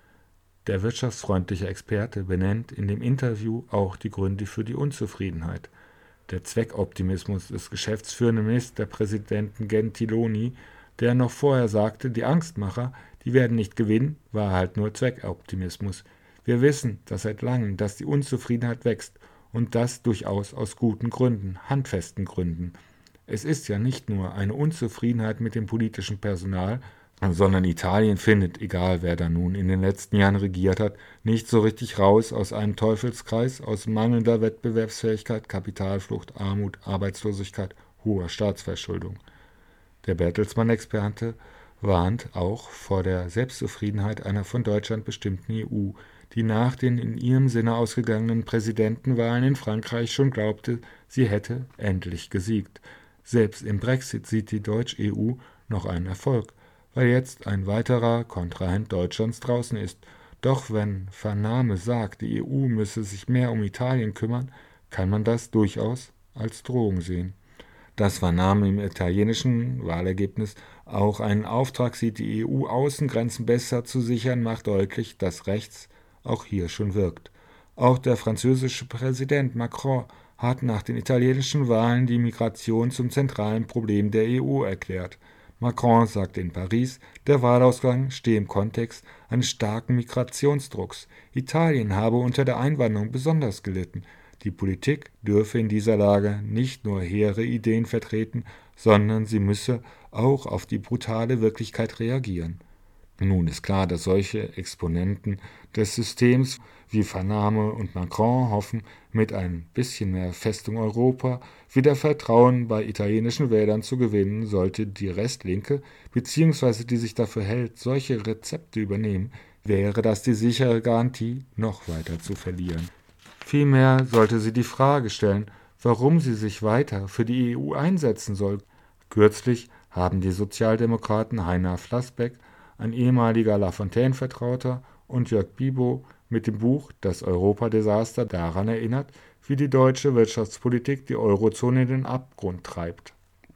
Der wirtschaftsfreundliche Experte benennt in dem Interview auch die Gründe für die Unzufriedenheit. Der Zweckoptimismus des geschäftsführenden Ministerpräsidenten Gentiloni, der noch vorher sagte, die Angstmacher, die werden nicht gewinnen, war halt nur Zweckoptimismus. Wir wissen das seit langem, dass die Unzufriedenheit wächst und das durchaus aus guten Gründen, handfesten Gründen. Es ist ja nicht nur eine Unzufriedenheit mit dem politischen Personal, sondern Italien findet, egal wer da nun in den letzten Jahren regiert hat, nicht so richtig raus aus einem Teufelskreis aus mangelnder Wettbewerbsfähigkeit, Kapitalflucht, Armut, Arbeitslosigkeit, hoher Staatsverschuldung. Der Bertelsmann-Experte warnt auch vor der Selbstzufriedenheit einer von Deutschland bestimmten EU, die nach den in ihrem Sinne ausgegangenen Präsidentenwahlen in Frankreich schon glaubte, sie hätte endlich gesiegt. Selbst im Brexit sieht die Deutsch-EU noch einen Erfolg, weil jetzt ein weiterer Kontrahent Deutschlands draußen ist. Doch wenn Vanhame sagt, die EU müsse sich mehr um Italien kümmern, kann man das durchaus als Drohung sehen. Dass Vanhame im italienischen Wahlergebnis auch einen Auftrag sieht, die EU-Außengrenzen besser zu sichern, macht deutlich, dass rechts auch hier schon wirkt. Auch der französische Präsident Macron hat nach den italienischen Wahlen die Migration zum zentralen Problem der EU erklärt. Macron sagte in Paris, der Wahlausgang stehe im Kontext eines starken Migrationsdrucks. Italien habe unter der Einwanderung besonders gelitten. Die Politik dürfe in dieser Lage nicht nur hehre Ideen vertreten, sondern sie müsse auch auf die brutale Wirklichkeit reagieren. Nun ist klar, dass solche Exponenten des Systems wie Vanhame und Macron hoffen, mit ein bisschen mehr Festung Europa wieder Vertrauen bei italienischen Wählern zu gewinnen. Sollte die Restlinke bzw. die sich dafür hält, solche Rezepte übernehmen, wäre das die sichere Garantie, noch weiter zu verlieren. Vielmehr sollte sie die Frage stellen, warum sie sich weiter für die EU einsetzen soll. Kürzlich haben die Sozialdemokraten Heiner Flassbeck, ein ehemaliger Lafontaine-Vertrauter, und Jörg Bibo mit dem Buch »Das Europadesaster« daran erinnert, wie die deutsche Wirtschaftspolitik die Eurozone in den Abgrund treibt.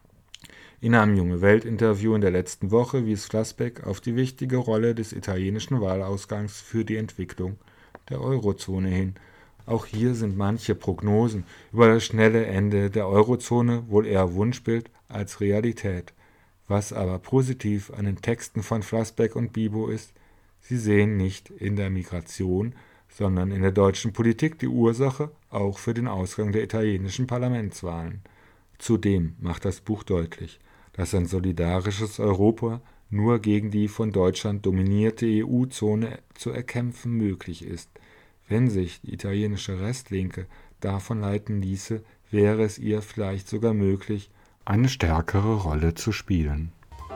In einem Junge-Welt-Interview in der letzten Woche wies Flassbeck auf die wichtige Rolle des italienischen Wahlausgangs für die Entwicklung der Eurozone hin. Auch hier sind manche Prognosen über das schnelle Ende der Eurozone wohl eher Wunschbild als Realität. Was aber positiv an den Texten von Flassbeck und Bibo ist, sie sehen nicht in der Migration, sondern in der deutschen Politik die Ursache auch für den Ausgang der italienischen Parlamentswahlen. Zudem macht das Buch deutlich, dass ein solidarisches Europa nur gegen die von Deutschland dominierte EU-Zone zu erkämpfen möglich ist. Wenn sich die italienische Restlinke davon leiten ließe, wäre es ihr vielleicht sogar möglich, eine stärkere Rolle zu spielen.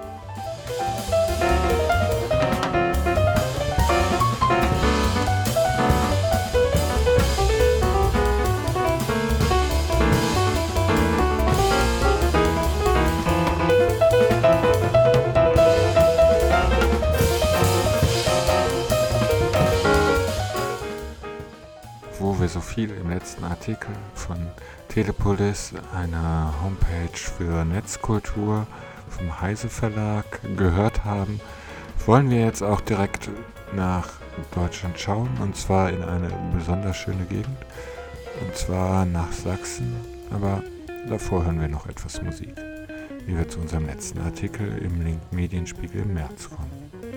Wo wir so viel im letzten Artikel von Telepolis, einer Homepage für Netzkultur vom Heise Verlag, gehört haben, wollen wir jetzt auch direkt nach Deutschland schauen, und zwar in eine besonders schöne Gegend, und zwar nach Sachsen, aber davor hören wir noch etwas Musik, wie wir zu unserem letzten Artikel im Link Medienspiegel im März kommen.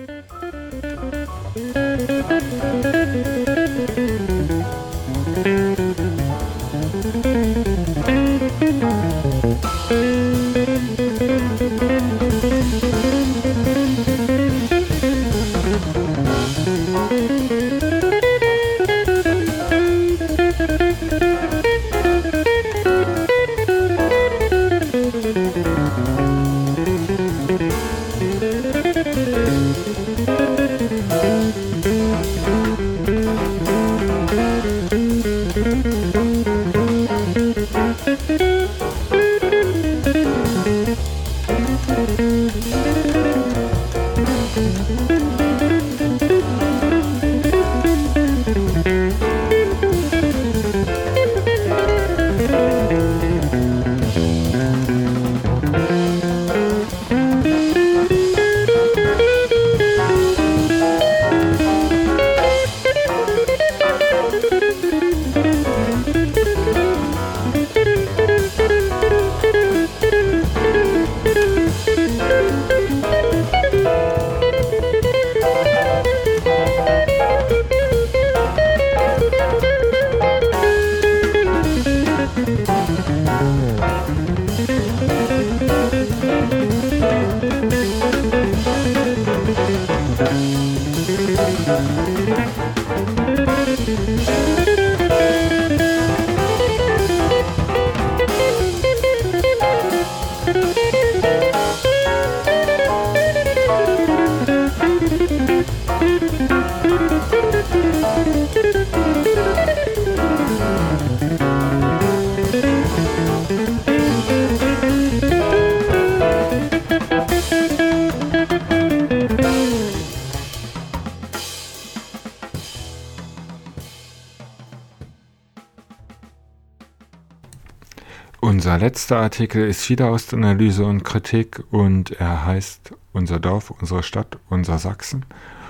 Unser letzter Artikel ist wieder aus der Analyse und Kritik und er heißt Unser Dorf, unsere Stadt, unser Sachsen.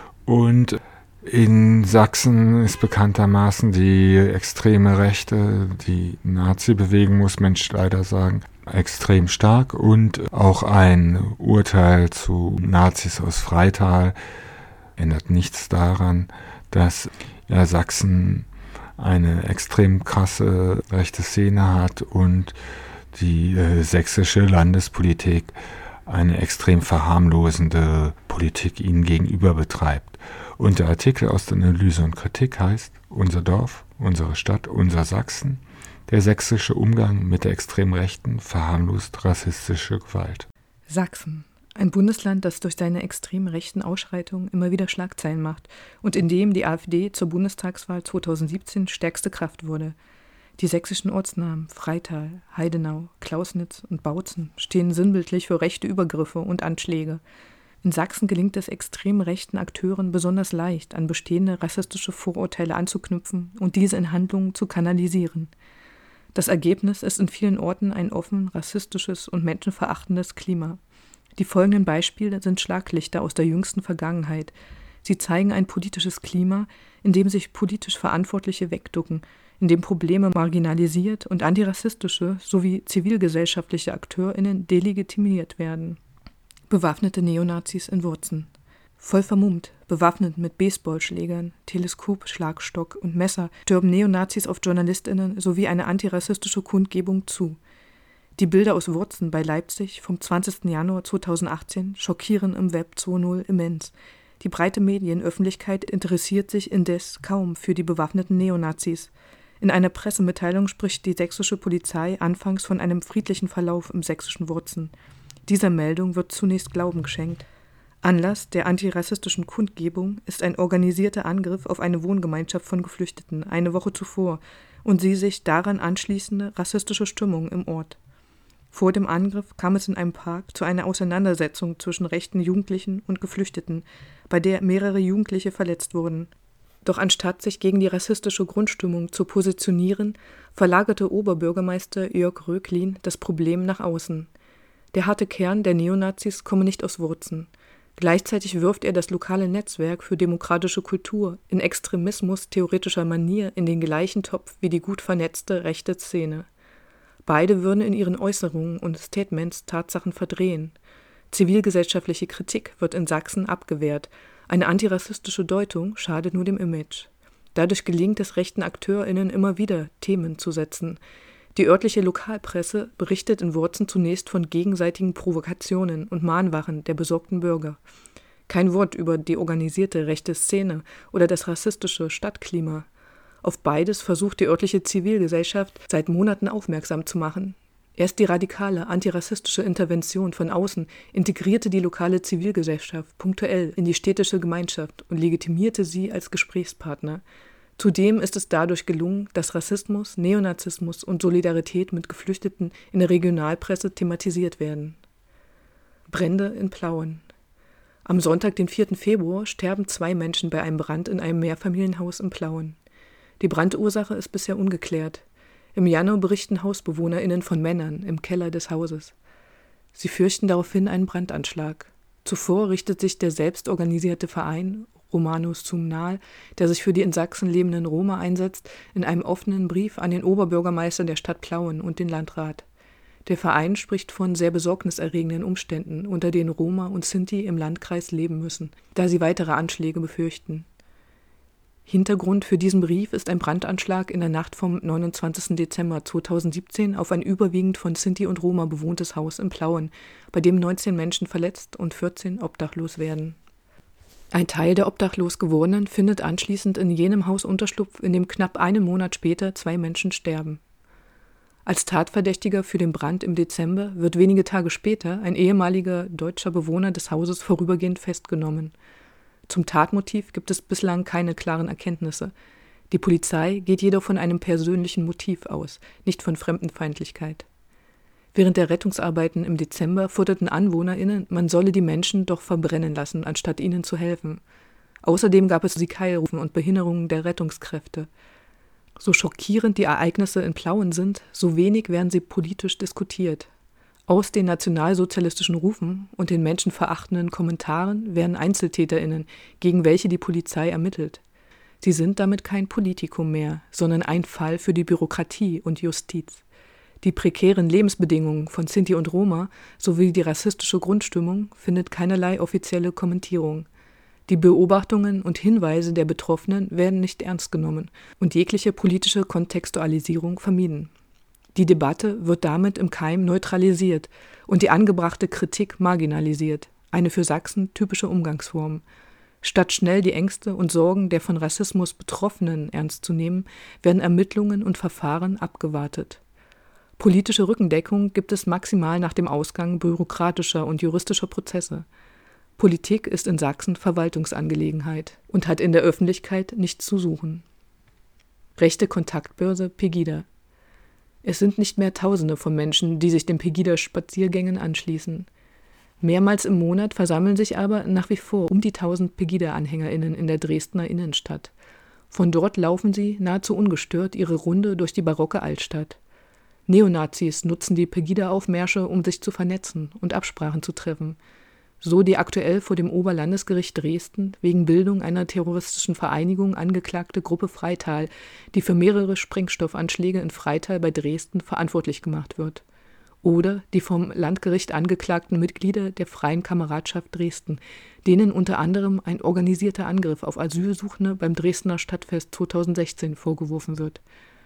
Und in Sachsen ist bekanntermaßen die extreme Rechte, die Nazi-Bewegung, muss man leider sagen, extrem stark, und auch ein Urteil zu Nazis aus Freital ändert nichts daran, dass Sachsen eine extrem krasse rechte Szene hat und die sächsische Landespolitik eine extrem verharmlosende Politik ihnen gegenüber betreibt. Und der Artikel aus der Analyse und Kritik heißt Unser Dorf, unsere Stadt, unser Sachsen, der sächsische Umgang mit der extrem rechten, verharmlost rassistische Gewalt. Sachsen. Ein Bundesland, das durch seine extrem rechten Ausschreitungen immer wieder Schlagzeilen macht und in dem die AfD zur Bundestagswahl 2017 stärkste Kraft wurde. Die sächsischen Ortsnamen Freital, Heidenau, Klausnitz und Bautzen stehen sinnbildlich für rechte Übergriffe und Anschläge. In Sachsen gelingt es extrem rechten Akteuren besonders leicht, an bestehende rassistische Vorurteile anzuknüpfen und diese in Handlungen zu kanalisieren. Das Ergebnis ist in vielen Orten ein offen rassistisches und menschenverachtendes Klima. Die folgenden Beispiele sind Schlaglichter aus der jüngsten Vergangenheit. Sie zeigen ein politisches Klima, in dem sich politisch Verantwortliche wegducken, in dem Probleme marginalisiert und antirassistische sowie zivilgesellschaftliche AkteurInnen delegitimiert werden. Bewaffnete Neonazis in Wurzen. Voll vermummt, Bewaffnet mit Baseballschlägern, Teleskop, Schlagstock und Messer stürmen Neonazis auf JournalistInnen sowie eine antirassistische Kundgebung zu. Die Bilder aus Wurzen bei Leipzig vom 20. Januar 2018 schockieren im Web 2.0 immens. Die breite Medienöffentlichkeit interessiert sich indes kaum für die bewaffneten Neonazis. In einer Pressemitteilung spricht die sächsische Polizei anfangs von einem friedlichen Verlauf im sächsischen Wurzen. Dieser Meldung wird zunächst Glauben geschenkt. Anlass der antirassistischen Kundgebung ist ein organisierter Angriff auf eine Wohngemeinschaft von Geflüchteten eine Woche zuvor und die sich daran anschließende rassistische Stimmung im Ort. Vor dem Angriff kam es in einem Park zu einer Auseinandersetzung zwischen rechten Jugendlichen und Geflüchteten, bei der mehrere Jugendliche verletzt wurden. Doch anstatt sich gegen die rassistische Grundstimmung zu positionieren, verlagerte Oberbürgermeister Jörg Röchlin das Problem nach außen. Der harte Kern der Neonazis komme nicht aus Wurzen. Gleichzeitig wirft er das lokale Netzwerk für demokratische Kultur in Extremismus theoretischer Manier in den gleichen Topf wie die gut vernetzte rechte Szene. Beide würden in ihren Äußerungen und Statements Tatsachen verdrehen. Zivilgesellschaftliche Kritik wird in Sachsen abgewehrt. Eine antirassistische Deutung schadet nur dem Image. Dadurch gelingt es rechten AkteurInnen immer wieder, Themen zu setzen. Die örtliche Lokalpresse berichtet in Wurzen zunächst von gegenseitigen Provokationen und Mahnwachen der besorgten Bürger. Kein Wort über die organisierte rechte Szene oder das rassistische Stadtklima. Auf beides versucht die örtliche Zivilgesellschaft seit Monaten aufmerksam zu machen. Erst die radikale antirassistische Intervention von außen integrierte die lokale Zivilgesellschaft punktuell in die städtische Gemeinschaft und legitimierte sie als Gesprächspartner. Zudem ist es dadurch gelungen, dass Rassismus, Neonazismus und Solidarität mit Geflüchteten in der Regionalpresse thematisiert werden. Brände in Plauen. Am Sonntag, den 4. Februar, sterben 2 Menschen bei einem Brand in einem Mehrfamilienhaus in Plauen. Die Brandursache ist bisher ungeklärt. Im Januar berichten HausbewohnerInnen von Männern im Keller des Hauses. Sie fürchten daraufhin einen Brandanschlag. Zuvor richtet sich der selbstorganisierte Verein Romanus Sum nahe, der sich für die in Sachsen lebenden Roma einsetzt, in einem offenen Brief an den Oberbürgermeister der Stadt Plauen und den Landrat. Der Verein spricht von sehr besorgniserregenden Umständen, unter denen Roma und Sinti im Landkreis leben müssen, da sie weitere Anschläge befürchten. Hintergrund für diesen Brief ist ein Brandanschlag in der Nacht vom 29. Dezember 2017 auf ein überwiegend von Sinti und Roma bewohntes Haus in Plauen, bei dem 19 Menschen verletzt und 14 obdachlos werden. Ein Teil der obdachlos Gewordenen findet anschließend in jenem Haus Unterschlupf, in dem knapp einen Monat später 2 Menschen sterben. Als Tatverdächtiger für den Brand im Dezember wird wenige Tage später ein ehemaliger deutscher Bewohner des Hauses vorübergehend festgenommen. Zum Tatmotiv gibt es bislang keine klaren Erkenntnisse. Die Polizei geht jedoch von einem persönlichen Motiv aus, nicht von Fremdenfeindlichkeit. Während der Rettungsarbeiten im Dezember forderten AnwohnerInnen, man solle die Menschen doch verbrennen lassen, anstatt ihnen zu helfen. Außerdem gab es Keilrufen und Behinderungen der Rettungskräfte. So schockierend die Ereignisse in Plauen sind, so wenig werden sie politisch diskutiert. Aus den nationalsozialistischen Rufen und den menschenverachtenden Kommentaren werden EinzeltäterInnen, gegen welche die Polizei ermittelt. Sie sind damit kein Politikum mehr, sondern ein Fall für die Bürokratie und Justiz. Die prekären Lebensbedingungen von Sinti und Roma sowie die rassistische Grundstimmung findet keinerlei offizielle Kommentierung. Die Beobachtungen und Hinweise der Betroffenen werden nicht ernst genommen und jegliche politische Kontextualisierung vermieden. Die Debatte wird damit im Keim neutralisiert und die angebrachte Kritik marginalisiert, eine für Sachsen typische Umgangsform. Statt schnell die Ängste und Sorgen der von Rassismus Betroffenen ernst zu nehmen, werden Ermittlungen und Verfahren abgewartet. Politische Rückendeckung gibt es maximal nach dem Ausgang bürokratischer und juristischer Prozesse. Politik ist in Sachsen Verwaltungsangelegenheit und hat in der Öffentlichkeit nichts zu suchen. Rechte Kontaktbörse Pegida. Es sind nicht mehr Tausende von Menschen, die sich den Pegida-Spaziergängen anschließen. Mehrmals im Monat versammeln sich aber nach wie vor um die 1000 Pegida-AnhängerInnen in der Dresdner Innenstadt. Von dort laufen sie nahezu ungestört ihre Runde durch die barocke Altstadt. Neonazis nutzen die Pegida-Aufmärsche, um sich zu vernetzen und Absprachen zu treffen. So die aktuell vor dem Oberlandesgericht Dresden wegen Bildung einer terroristischen Vereinigung angeklagte Gruppe Freital, die für mehrere Sprengstoffanschläge in Freital bei Dresden verantwortlich gemacht wird. oder die vom Landgericht angeklagten Mitglieder der Freien Kameradschaft Dresden, denen unter anderem ein organisierter Angriff auf Asylsuchende beim Dresdner Stadtfest 2016 vorgeworfen wird.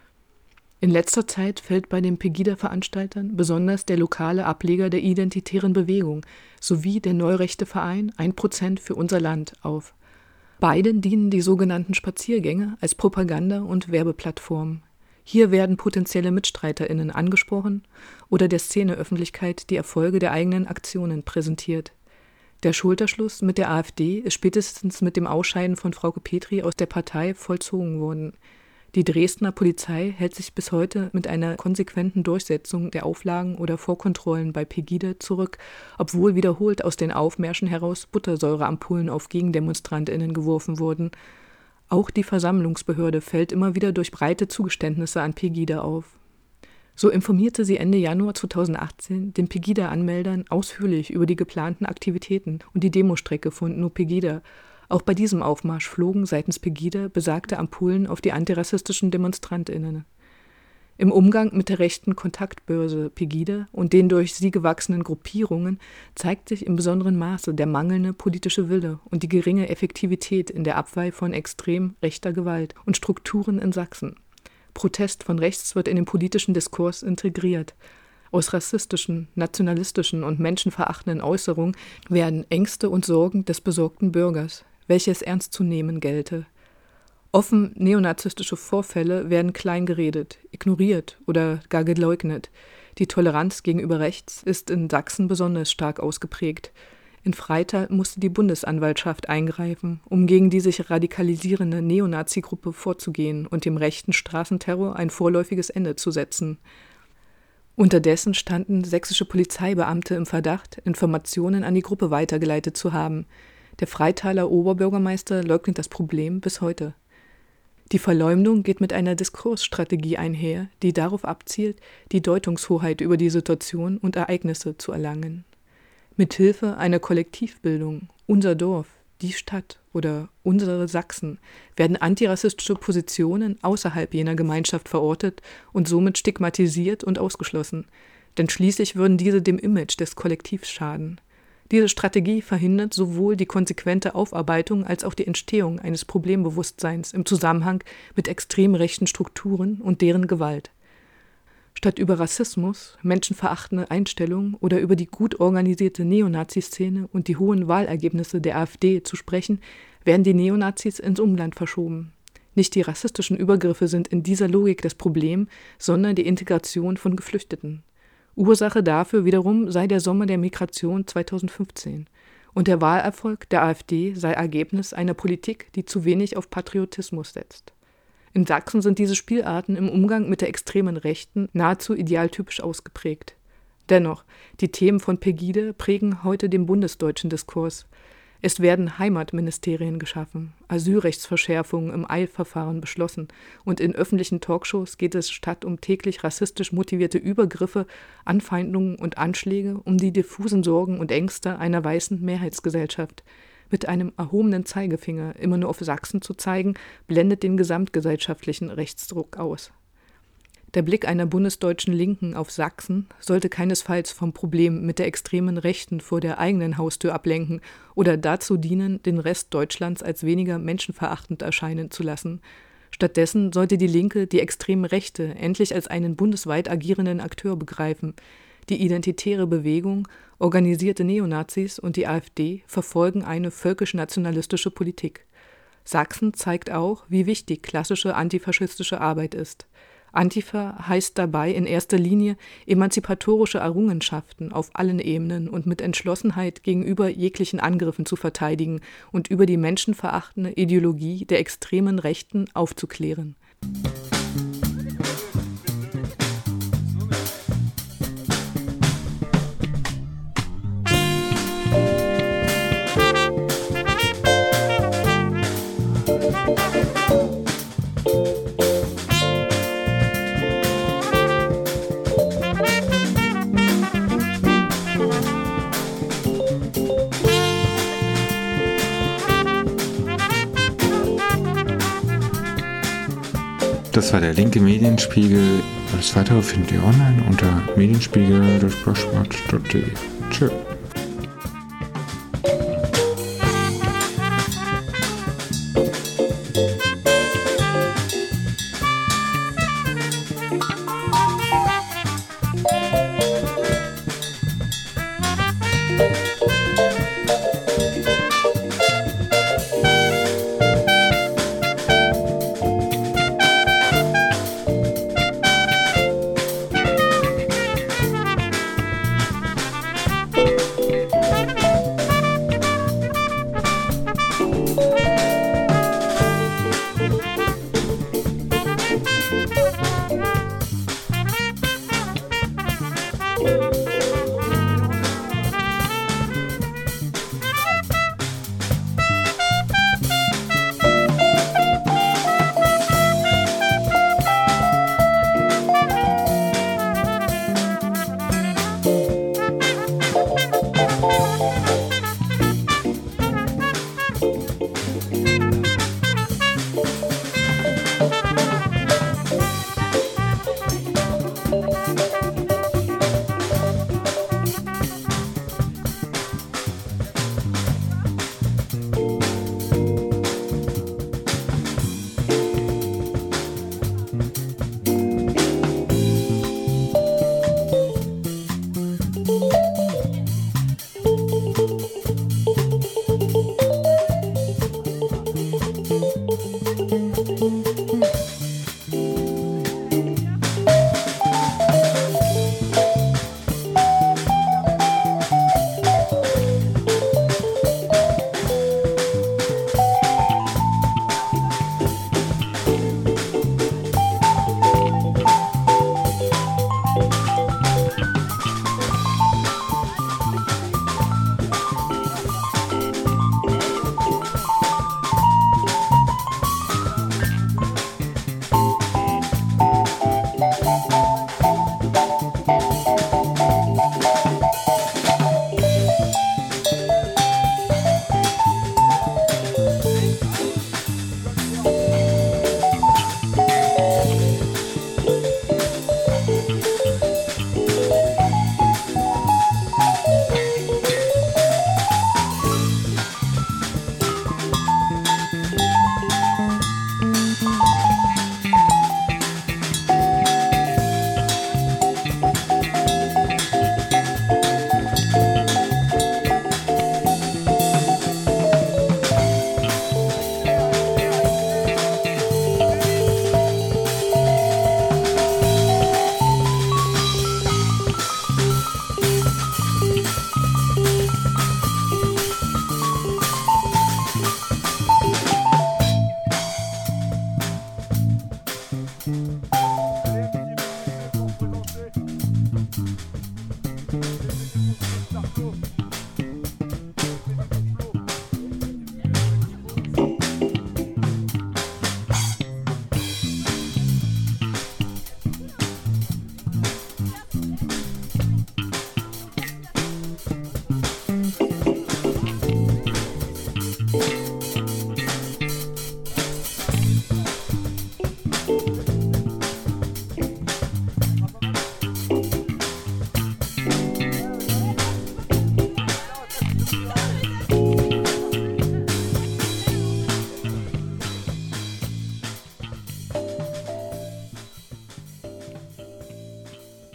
In letzter Zeit fällt bei den Pegida-Veranstaltern besonders der lokale Ableger der Identitären Bewegung sowie der neurechte Verein 1% für unser Land auf. Beiden dienen die sogenannten Spaziergänge als Propaganda- und Werbeplattform. Hier werden potenzielle MitstreiterInnen angesprochen oder der Szeneöffentlichkeit die Erfolge der eigenen Aktionen präsentiert. Der Schulterschluss mit der AfD ist spätestens mit dem Ausscheiden von Frauke Petry aus der Partei vollzogen worden. Die Dresdner Polizei hält sich bis heute mit einer konsequenten Durchsetzung der Auflagen oder Vorkontrollen bei Pegida zurück, obwohl wiederholt aus den Aufmärschen heraus Buttersäureampullen auf GegendemonstrantInnen geworfen wurden. Auch die Versammlungsbehörde fällt immer wieder durch breite Zugeständnisse an Pegida auf. So informierte sie Ende Januar 2018 den Pegida-Anmeldern ausführlich über die geplanten Aktivitäten und die Demostrecke von No Pegida. Auch bei diesem Aufmarsch flogen seitens Pegida besagte Ampullen auf die antirassistischen DemonstrantInnen. Im Umgang mit der rechten Kontaktbörse Pegida und den durch sie gewachsenen Gruppierungen zeigt sich im besonderen Maße der mangelnde politische Wille und die geringe Effektivität in der Abwehr von extrem rechter Gewalt und Strukturen in Sachsen. Protest von rechts wird in den politischen Diskurs integriert. Aus rassistischen, nationalistischen und menschenverachtenden Äußerungen werden Ängste und Sorgen des besorgten Bürgers, welche es ernst zu nehmen gelte. Offen neonazistische Vorfälle werden klein geredet, ignoriert oder gar geleugnet. Die Toleranz gegenüber rechts ist in Sachsen besonders stark ausgeprägt. In Freital musste die Bundesanwaltschaft eingreifen, um gegen die sich radikalisierende Neonazi-Gruppe vorzugehen und dem rechten Straßenterror ein vorläufiges Ende zu setzen. Unterdessen standen sächsische Polizeibeamte im Verdacht, Informationen an die Gruppe weitergeleitet zu haben. Der Freitaler Oberbürgermeister leugnet das Problem bis heute. Die Verleumdung geht mit einer Diskursstrategie einher, die darauf abzielt, die Deutungshoheit über die Situation und Ereignisse zu erlangen. Mithilfe einer Kollektivbildung, unser Dorf, die Stadt oder unsere Sachsen, werden antirassistische Positionen außerhalb jener Gemeinschaft verortet und somit stigmatisiert und ausgeschlossen, denn schließlich würden diese dem Image des Kollektivs schaden. Diese Strategie verhindert sowohl die konsequente Aufarbeitung als auch die Entstehung eines Problembewusstseins im Zusammenhang mit extrem rechten Strukturen und deren Gewalt. Statt über Rassismus, menschenverachtende Einstellungen oder über die gut organisierte Neonazi-Szene und die hohen Wahlergebnisse der AfD zu sprechen, werden die Neonazis ins Umland verschoben. Nicht die rassistischen Übergriffe sind in dieser Logik das Problem, sondern die Integration von Geflüchteten. Ursache dafür wiederum sei der Sommer der Migration 2015 und der Wahlerfolg der AfD sei Ergebnis einer Politik, die zu wenig auf Patriotismus setzt. In Sachsen sind diese Spielarten im Umgang mit der extremen Rechten nahezu idealtypisch ausgeprägt. Dennoch, die Themen von Pegida prägen heute den bundesdeutschen Diskurs. Es werden Heimatministerien geschaffen, Asylrechtsverschärfungen im Eilverfahren beschlossen und in öffentlichen Talkshows geht es statt um täglich rassistisch motivierte Übergriffe, Anfeindungen und Anschläge um die diffusen Sorgen und Ängste einer weißen Mehrheitsgesellschaft. Mit einem erhobenen Zeigefinger immer nur auf Sachsen zu zeigen, blendet den gesamtgesellschaftlichen Rechtsdruck aus. Der Blick einer bundesdeutschen Linken auf Sachsen sollte keinesfalls vom Problem mit der extremen Rechten vor der eigenen Haustür ablenken oder dazu dienen, den Rest Deutschlands als weniger menschenverachtend erscheinen zu lassen. Stattdessen sollte die Linke die extreme Rechte endlich als einen bundesweit agierenden Akteur begreifen. Die identitäre Bewegung, organisierte Neonazis und die AfD verfolgen eine völkisch-nationalistische Politik. Sachsen zeigt auch, wie wichtig klassische antifaschistische Arbeit ist. Antifa heißt dabei in erster Linie emanzipatorische Errungenschaften auf allen Ebenen und mit Entschlossenheit gegenüber jeglichen Angriffen zu verteidigen und über die menschenverachtende Ideologie der extremen Rechten aufzuklären. Das war der linke Medienspiegel. Alles weitere findet ihr online unter medienspiegel.blogspot.de. Tschö.